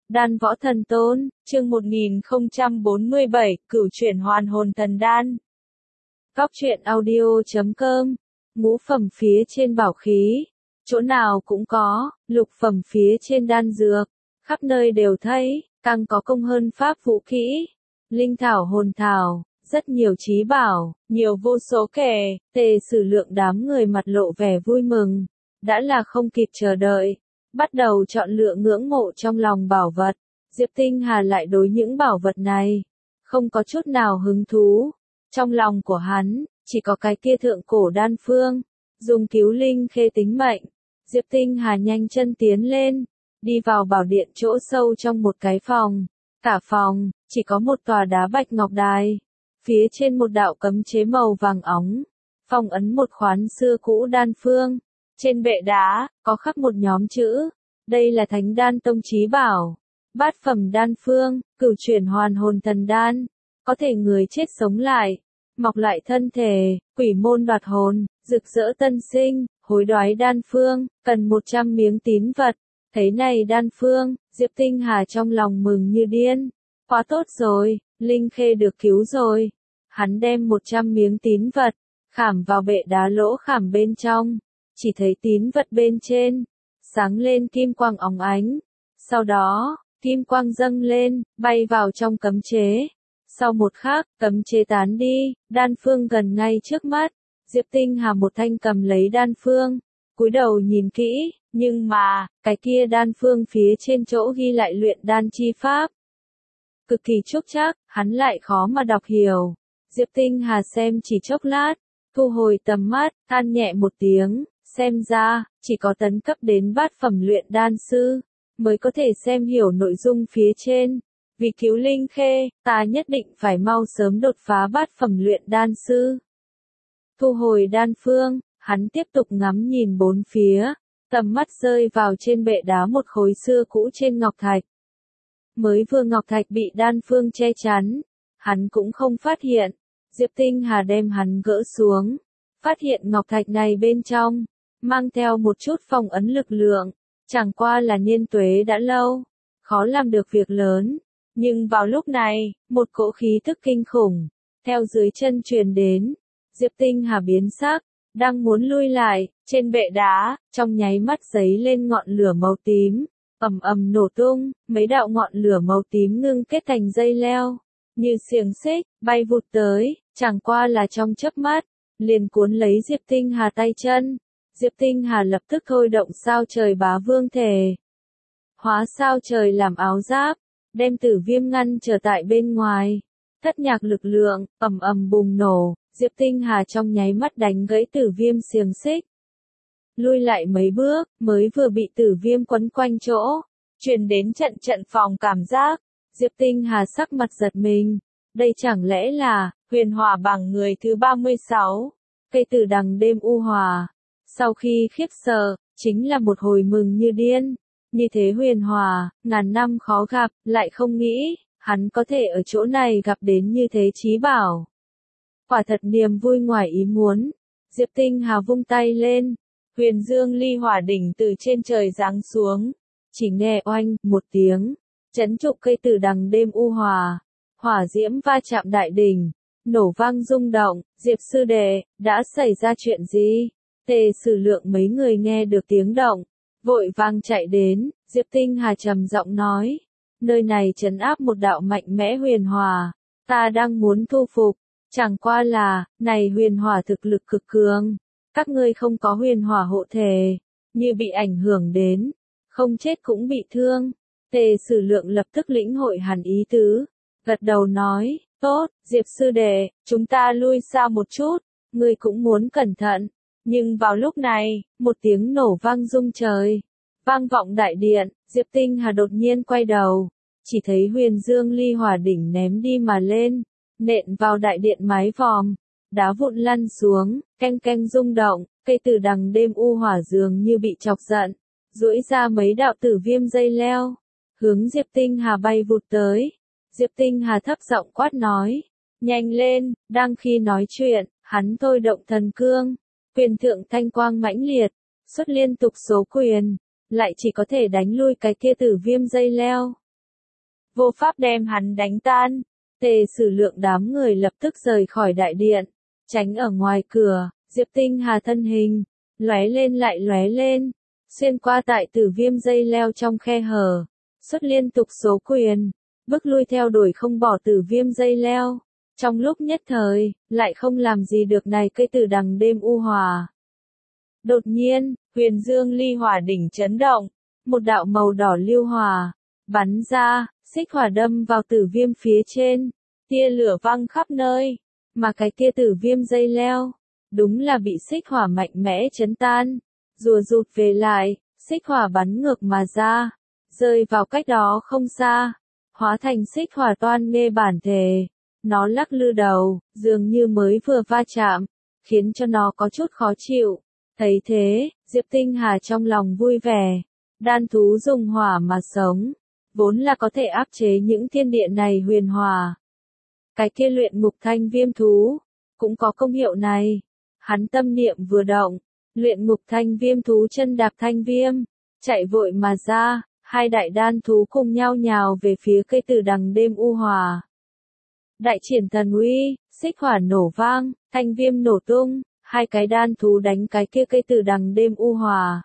Đan Võ Thần Tôn, chương 1047, Cửu chuyển hoàn hồn thần đan. Góc truyện audio.com, ngũ phẩm phía trên bảo khí, chỗ nào cũng có, lục phẩm phía trên đan dược, khắp nơi đều thấy, càng có công hơn pháp vũ kỹ, linh thảo hồn thảo, rất nhiều trí bảo, nhiều vô số kể, Tề Sử Lượng đám người mặt lộ vẻ vui mừng, đã là không kịp chờ đợi. Bắt đầu chọn lựa ngưỡng mộ trong lòng bảo vật, Diệp Tinh Hà lại đối những bảo vật này, không có chút nào hứng thú. Trong lòng của hắn, chỉ có cái kia thượng cổ đan phương, dùng cứu linh khê tính mệnh. Diệp Tinh Hà nhanh chân tiến lên, đi vào bảo điện chỗ sâu trong một cái phòng. Cả phòng, chỉ có một tòa đá bạch ngọc đài, phía trên một đạo cấm chế màu vàng óng, phong ấn một khoán xưa cũ đan phương. Trên bệ đá, có khắc một nhóm chữ, đây là Thánh Đan Tông chí bảo, bát phẩm đan phương, cửu chuyển hoàn hồn thần đan, có thể người chết sống lại, mọc lại thân thể, quỷ môn đoạt hồn, rực rỡ tân sinh, hối đoái đan phương, cần 100 miếng tín vật. Thấy này đan phương, Diệp Tinh Hà trong lòng mừng như điên, quá tốt rồi, Linh Khê được cứu rồi. Hắn đem 100 miếng tín vật, khảm vào bệ đá lỗ khảm bên trong. Chỉ thấy tín vật bên trên, sáng lên kim quang óng ánh. Sau đó, kim quang dâng lên, bay vào trong cấm chế. Sau một khắc, cấm chế tán đi, đan phương gần ngay trước mắt. Diệp Tinh Hà một thanh cầm lấy đan phương, cúi đầu nhìn kỹ, nhưng mà, cái kia đan phương phía trên chỗ ghi lại luyện đan chi pháp. Cực kỳ trúc trắc, hắn lại khó mà đọc hiểu. Diệp Tinh Hà xem chỉ chốc lát, thu hồi tầm mắt, than nhẹ một tiếng. Xem ra, chỉ có tấn cấp đến bát phẩm luyện đan sư, mới có thể xem hiểu nội dung phía trên. Vì cứu Linh Khê, ta nhất định phải mau sớm đột phá bát phẩm luyện đan sư. Thu hồi đan phương, hắn tiếp tục ngắm nhìn bốn phía, tầm mắt rơi vào trên bệ đá một khối xưa cũ trên ngọc thạch. Mới vừa ngọc thạch bị đan phương che chắn, hắn cũng không phát hiện. Diệp Tinh Hà đem hắn gỡ xuống, phát hiện ngọc thạch này bên trong mang theo một chút phong ấn lực lượng, chẳng qua là niên tuế đã lâu, khó làm được việc lớn. Nhưng vào lúc này, một cỗ khí thức kinh khủng, theo dưới chân truyền đến, Diệp Tinh Hà biến sắc, đang muốn lui lại, trên bệ đá, trong nháy mắt giấy lên ngọn lửa màu tím, ầm ầm nổ tung, mấy đạo ngọn lửa màu tím ngưng kết thành dây leo, như xiềng xích, bay vụt tới, chẳng qua là trong chớp mắt, liền cuốn lấy Diệp Tinh Hà tay chân. Diệp Tinh Hà lập tức thôi động sao trời bá vương thể. Hóa sao trời làm áo giáp, đem Tử Viêm ngăn trở tại bên ngoài. Thất nhạc lực lượng, ầm ầm bùng nổ, Diệp Tinh Hà trong nháy mắt đánh gãy Tử Viêm xiềng xích. Lui lại mấy bước, mới vừa bị Tử Viêm quấn quanh chỗ, truyền đến trận trận phòng cảm giác. Diệp Tinh Hà sắc mặt giật mình. Đây chẳng lẽ là huyền hỏa bằng người thứ 36, cây tử đằng đêm u hòa. Sau khi khiếp sợ, chính là một hồi mừng như điên. Như thế huyền hòa, ngàn năm khó gặp, lại không nghĩ, hắn có thể ở chỗ này gặp đến như thế chí bảo. Quả thật niềm vui ngoài ý muốn. Diệp Tinh Hà vung tay lên, huyền dương ly hỏa đỉnh từ trên trời giáng xuống. Chỉ nghe oanh, một tiếng, chấn trụ cây tử đằng đêm u hòa. Hỏa diễm va chạm đại đỉnh, nổ vang rung động. Diệp sư đệ, đã xảy ra chuyện gì? Tề Sử Lượng mấy người nghe được tiếng động, vội vàng chạy đến. Diệp Tinh Hà trầm giọng nói, nơi này trấn áp một đạo mạnh mẽ huyền hỏa, ta đang muốn thu phục, chẳng qua là, này huyền hỏa thực lực cực cường, các ngươi không có huyền hỏa hộ thể, như bị ảnh hưởng đến, không chết cũng bị thương. Tề Sử Lượng lập tức lĩnh hội hẳn ý tứ, gật đầu nói, tốt, Diệp sư đệ, chúng ta lui xa một chút, ngươi cũng muốn cẩn thận. Nhưng vào lúc này, một tiếng nổ vang rung trời, vang vọng đại điện. Diệp Tinh Hà đột nhiên quay đầu, chỉ thấy huyền dương ly hỏa đỉnh ném đi mà lên, nện vào đại điện mái vòm, đá vụn lăn xuống, keng keng rung động, cây tử đằng đêm u hỏa dường như bị chọc giận, duỗi ra mấy đạo tử viêm dây leo, hướng Diệp Tinh Hà bay vụt tới. Diệp Tinh Hà thấp giọng quát nói, nhanh lên. Đang khi nói chuyện, hắn thôi động thần cương, quyền thượng thanh quang mãnh liệt, xuất liên tục số quyền, lại chỉ có thể đánh lui cái kia tử viêm dây leo. vô pháp đem hắn đánh tan. Tề Sử Lượng đám người lập tức rời khỏi đại điện, tránh ở ngoài cửa. Diệp Tinh Hà thân hình lóe lên lại lóe lên, xuyên qua tại Tử Viêm dây leo trong khe hở, xuất liên tục số quyền, bức lui theo đuổi không bỏ Tử Viêm dây leo. Trong lúc nhất thời, lại không làm gì được này cây tử đằng đêm u hòa. Đột nhiên, Huyền Dương Ly Hỏa đỉnh chấn động, một đạo màu đỏ lưu hỏa bắn ra, xích hỏa đâm vào Tử Viêm phía trên, tia lửa văng khắp nơi, mà cái kia Tử Viêm dây leo, đúng là bị xích hỏa mạnh mẽ chấn tan, rùa rụt về lại, xích hỏa bắn ngược mà ra, rơi vào cách đó không xa, hóa thành xích hỏa toan nghê bản thể. Nó lắc lư đầu, dường như mới vừa va chạm, khiến cho nó có chút khó chịu. Thấy thế, Diệp Tinh Hà trong lòng vui vẻ. Đan thú dùng hỏa mà sống, vốn là có thể áp chế những thiên địa này huyền hòa. Cái kia luyện ngục thanh viêm thú, cũng có công hiệu này. Hắn tâm niệm vừa động, luyện ngục thanh viêm thú chân đạp thanh viêm, chạy vội mà ra, hai đại đan thú cùng nhau nhào về phía cây tử đằng đêm u hòa. Đại triển thần uy, xích hỏa nổ vang, thanh viêm nổ tung, hai cái đan thú đánh cái kia cây tử đằng đêm u hòa.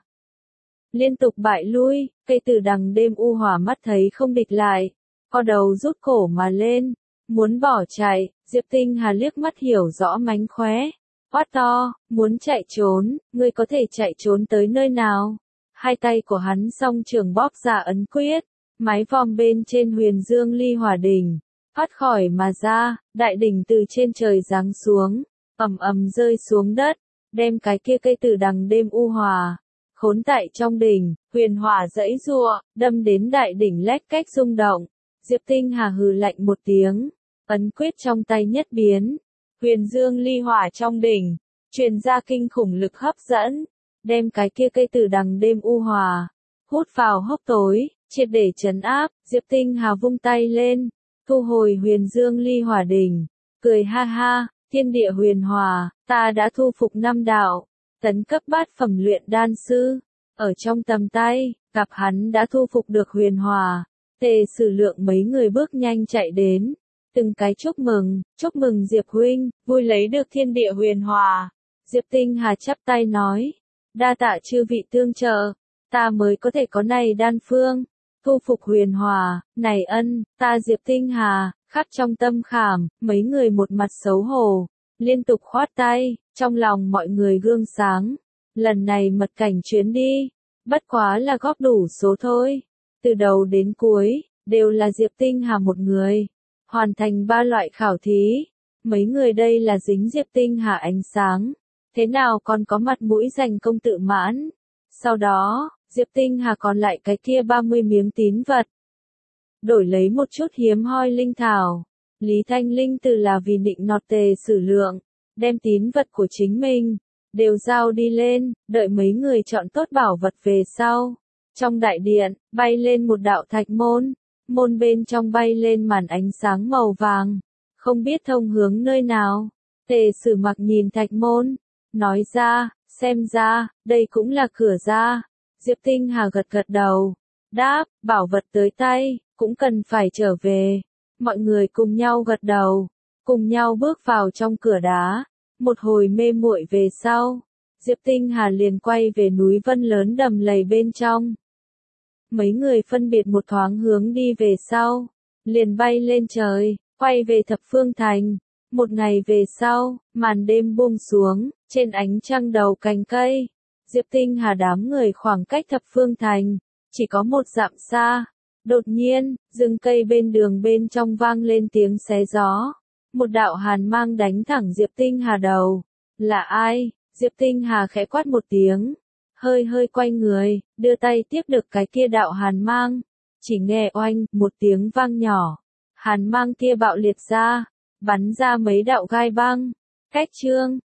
Liên tục bại lui, cây tử đằng đêm u hòa mắt thấy không địch lại, co đầu rút cổ mà lên, muốn bỏ chạy. Diệp Tinh Hà liếc mắt hiểu rõ mánh khóe, quát to, muốn chạy trốn, ngươi có thể chạy trốn tới nơi nào? Hai tay của hắn song trường bóp ra ấn quyết, mái vòm bên trên Huyền Dương Ly Hỏa đỉnh thoát khỏi mà ra, đại đỉnh từ trên trời giáng xuống, ầm ầm rơi xuống đất, đem cái kia cây tử đằng đêm u hòa khốn tại trong đỉnh. Huyền hỏa giãy giụa, đâm đến đại đỉnh lách cách rung động. Diệp Tinh Hà hừ lạnh một tiếng, ấn quyết trong tay nhất biến, Huyền Dương Ly Hỏa trong đỉnh truyền ra kinh khủng lực hấp dẫn, đem cái kia cây tử đằng đêm u hòa hút vào hốc tối, triệt để trấn áp. Diệp Tinh Hà vung tay lên, thu hồi Huyền Dương Ly Hỏa đỉnh, cười ha ha, thiên địa huyền hòa, ta đã thu phục 5 đạo, tấn cấp bát phẩm luyện đan sư, ở trong tầm tay, gặp hắn đã thu phục được huyền hòa. Tề Sử Lượng mấy người bước nhanh chạy đến, từng cái chúc mừng Diệp huynh, vui lấy được thiên địa huyền hòa. Diệp Tinh Hà chắp tay nói, đa tạ chư vị tương trợ, ta mới có thể có này đan phương, thu phục huyền hòa, này ân, ta Diệp Tinh Hà, khắc trong tâm khảm. Mấy người một mặt xấu hổ, liên tục khoát tay, trong lòng mọi người gương sáng. Lần này mật cảnh chuyến đi, bất quá là góp đủ số thôi. Từ đầu đến cuối, đều là Diệp Tinh Hà một người, hoàn thành 3 loại khảo thí. Mấy người đây là dính Diệp Tinh Hà ánh sáng, thế nào còn có mặt mũi giành công tự mãn. Sau đó, Diệp Tinh Hà còn lại cái kia 30 miếng tín vật, đổi lấy một chút hiếm hoi linh thảo. Lý Thanh Linh từ là vì định nọt Tề Sử Lượng, đem tín vật của chính mình đều giao đi lên, đợi mấy người chọn tốt bảo vật về sau. Trong đại điện, bay lên một đạo thạch môn, môn bên trong bay lên màn ánh sáng màu vàng, không biết thông hướng nơi nào. Tề Sử Mặc nhìn thạch môn, nói ra, xem ra, đây cũng là cửa ra. Diệp Tinh Hà gật gật đầu, đáp, bảo vật tới tay, cũng cần phải trở về. Mọi người cùng nhau gật đầu, cùng nhau bước vào trong cửa đá. Một hồi mê muội về sau, Diệp Tinh Hà liền quay về núi Vân lớn đầm lầy bên trong. Mấy người phân biệt một thoáng hướng đi về sau, liền bay lên trời, quay về Thập Phương Thành. Một ngày về sau, màn đêm buông xuống, trên ánh trăng đầu cành cây, Diệp Tinh Hà đám người khoảng cách Thập Phương Thành chỉ có 1 dặm xa. Đột nhiên, rừng cây bên đường bên trong vang lên tiếng xé gió. Một đạo hàn mang đánh thẳng Diệp Tinh Hà đầu. Là ai? Diệp Tinh Hà khẽ quát một tiếng, hơi quay người, đưa tay tiếp được cái kia đạo hàn mang. Chỉ nghe oanh, một tiếng vang nhỏ, hàn mang kia bạo liệt ra, bắn ra mấy đạo gai băng. Cách chương